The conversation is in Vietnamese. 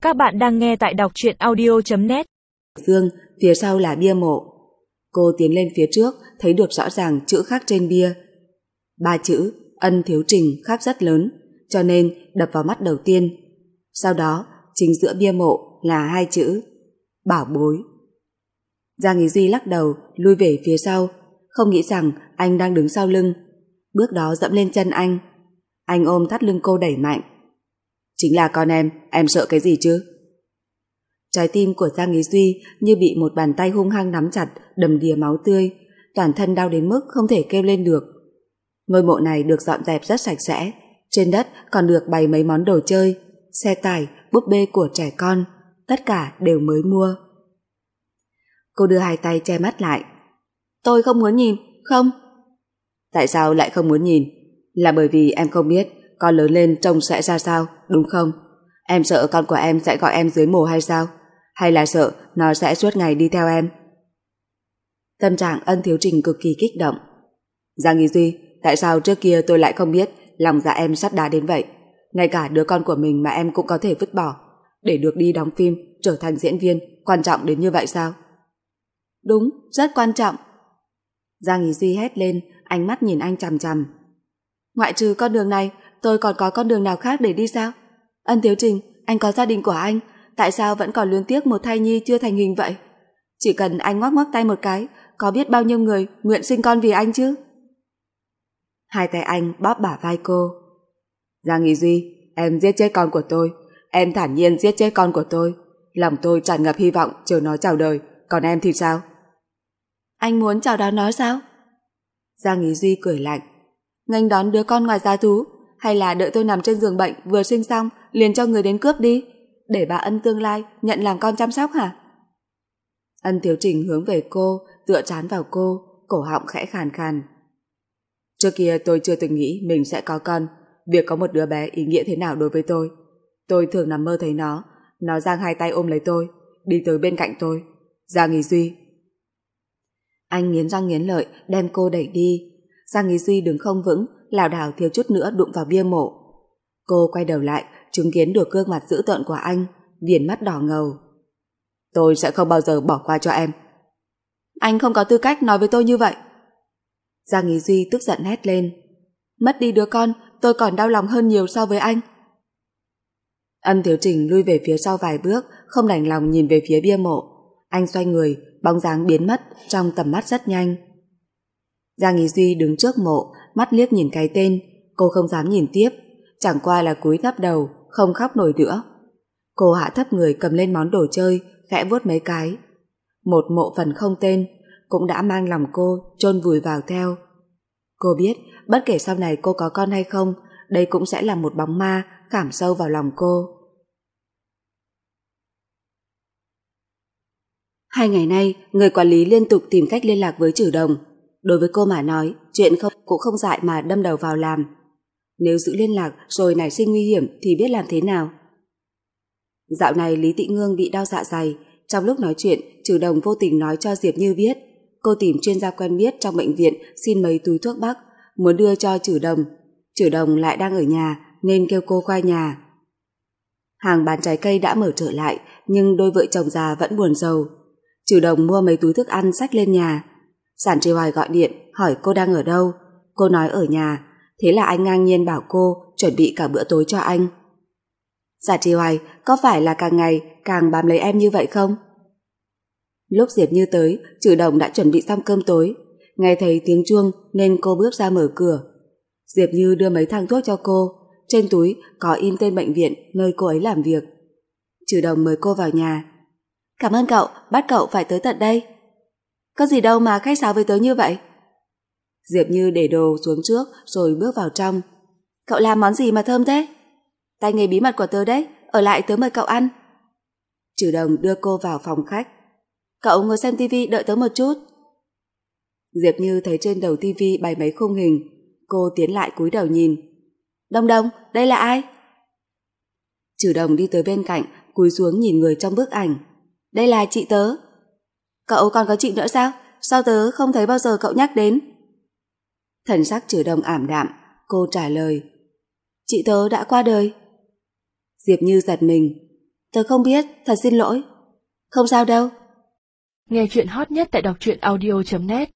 Các bạn đang nghe tại đọc truyện audio.net. Dương, phía sau là bia mộ. Cô tiến lên phía trước, thấy được rõ ràng chữ khắc trên bia. 3 chữ Ân Thiếu Trình khắc rất lớn, cho nên đập vào mắt đầu tiên. Sau đó, chính giữa bia mộ là 2 chữ Bảo Bối. Giang Ý Duy lắc đầu, lui về phía sau, không nghĩ rằng anh đang đứng sau lưng. Bước đó dẫm lên chân anh. Anh ôm thắt lưng cô đẩy mạnh. Chính là con em sợ cái gì chứ? Trái tim của Giang Ý Duy như bị một bàn tay hung hăng nắm chặt, đầm đìa máu tươi, toàn thân đau đến mức không thể kêu lên được. Ngôi mộ này được dọn dẹp rất sạch sẽ, trên đất còn được bày mấy món đồ chơi, xe tải, búp bê của trẻ con, tất cả đều mới mua. Cô đưa 2 tay che mắt lại. Tôi không muốn nhìn, không. Tại sao lại không muốn nhìn? Là bởi vì em không biết con lớn lên trông sẽ ra sao, đúng không? Em sợ con của em sẽ gọi em dưới mồ hay sao? Hay là sợ nó sẽ suốt ngày đi theo em? Tâm trạng Ân Thiếu Trình cực kỳ kích động. Giang Ý Duy, tại sao trước kia tôi lại không biết lòng dạ em sắt đá đến vậy? Ngay cả đứa con của mình mà em cũng có thể vứt bỏ để được đi đóng phim, trở thành diễn viên, quan trọng đến như vậy sao? Đúng, rất quan trọng. Giang Ý Duy hét lên, ánh mắt nhìn anh chằm chằm. Ngoại trừ con đường này, tôi còn có con đường nào khác để đi sao? Ân Thiếu Trình, anh có gia đình của anh, tại sao vẫn còn luyến tiếc một thai nhi chưa thành hình vậy? Chỉ cần anh ngoắc ngoắc tay một cái, có biết bao nhiêu người nguyện sinh con vì anh chứ? 2 tay anh bóp bả vai cô. Giang Ý Duy, em giết chết con của tôi, em thản nhiên giết chết con của tôi. Lòng tôi tràn ngập hy vọng chờ nó chào đời, còn em thì sao? Anh muốn chào đón nó sao? Giang Ý Duy cười lạnh. Nghênh đón đứa con ngoài giá thú, hay là đợi tôi nằm trên giường bệnh vừa sinh xong liền cho người đến cướp đi, để bà Ân tương lai nhận làm con chăm sóc hả? Ân Thiếu Trình hướng về cô, tựa trán vào cô, cổ họng khẽ khàn khàn. Trước kia tôi chưa từng nghĩ mình sẽ có con, việc có một đứa bé ý nghĩa thế nào đối với tôi. Tôi thường nằm mơ thấy nó giang 2 tay ôm lấy tôi, đi tới bên cạnh tôi. Giang Ý Duy. Anh nghiến răng nghiến lợi đem cô đẩy đi. Giang Ý Duy đứng không vững, lảo đảo thiếu chút nữa đụng vào bia mộ. Cô quay đầu lại, chứng kiến được gương mặt dữ tợn của anh, viền mắt đỏ ngầu. Tôi sẽ không bao giờ bỏ qua cho em. Anh không có tư cách nói với tôi như vậy. Giang Ý Duy tức giận hét lên. Mất đi đứa con, tôi còn đau lòng hơn nhiều so với anh. Ân Thiếu Trình lui về phía sau vài bước, không đành lòng nhìn về phía bia mộ. Anh xoay người, bóng dáng biến mất trong tầm mắt rất nhanh. Giang Ý Duy đứng trước mộ, mắt liếc nhìn cái tên, cô không dám nhìn tiếp, chẳng qua là cúi thấp đầu, không khóc nổi nữa. Cô hạ thấp người cầm lên món đồ chơi, khẽ vuốt mấy cái. Một mộ phần không tên, cũng đã mang lòng cô chôn vùi vào theo. Cô biết, bất kể sau này cô có con hay không, đây cũng sẽ là một bóng ma khảm sâu vào lòng cô. 2 ngày nay, người quản lý liên tục tìm cách liên lạc với Trử Đồng. Đối với cô mà nói, chuyện cũng không dại mà đâm đầu vào làm. Nếu giữ liên lạc rồi nảy sinh nguy hiểm thì biết làm thế nào? Dạo này Lý Tị Ngương bị đau dạ dày. Trong lúc nói chuyện, Trử Đồng vô tình nói cho Diệp Như biết cô tìm chuyên gia quen biết trong bệnh viện xin mấy túi thuốc bắc, muốn đưa cho Trử Đồng. Trử Đồng lại đang ở nhà nên kêu cô qua nhà. Hàng bán trái cây đã mở trở lại, nhưng đôi vợ chồng già vẫn buồn rầu. Trử Đồng mua mấy túi thức ăn xách lên nhà. Sản Trì Hoài gọi điện hỏi cô đang ở đâu. Cô nói ở nhà, thế là anh ngang nhiên bảo cô chuẩn bị cả bữa tối cho anh. Sản Trì Hoài, có phải là càng ngày càng bám lấy em như vậy không? Lúc Diệp Như tới, Trử Đồng đã chuẩn bị xong cơm tối. Nghe thấy tiếng chuông nên cô bước ra mở cửa. Diệp Như đưa mấy thang thuốc cho cô, trên túi có in tên bệnh viện nơi cô ấy làm việc. Trử Đồng mời cô vào nhà. Cảm ơn cậu, bắt cậu phải tới tận đây. Có gì đâu mà khách sáo với tớ như vậy. Diệp Như để đồ xuống trước rồi bước vào trong. Cậu làm món gì mà thơm thế? Tay nghề bí mật của tớ đấy, ở lại tớ mời cậu ăn. Trử Đồng đưa cô vào phòng khách. Cậu ngồi xem tivi đợi tớ một chút. Diệp Như thấy trên đầu tivi bày mấy khung hình. Cô tiến lại cúi đầu nhìn. Đồng Đồng, đây là ai? Trử Đồng đi tới bên cạnh, cúi xuống nhìn người trong bức ảnh. Đây là chị tớ. Cậu còn có chị nữa sao? Sao tớ không thấy bao giờ cậu nhắc đến? Thần sắc Trử Đồng ảm đạm, cô trả lời. Chị tớ đã qua đời. Diệp Như giật mình. Tớ không biết, thật xin lỗi. Không sao đâu. Nghe chuyện hot nhất tại đọc truyện audio.net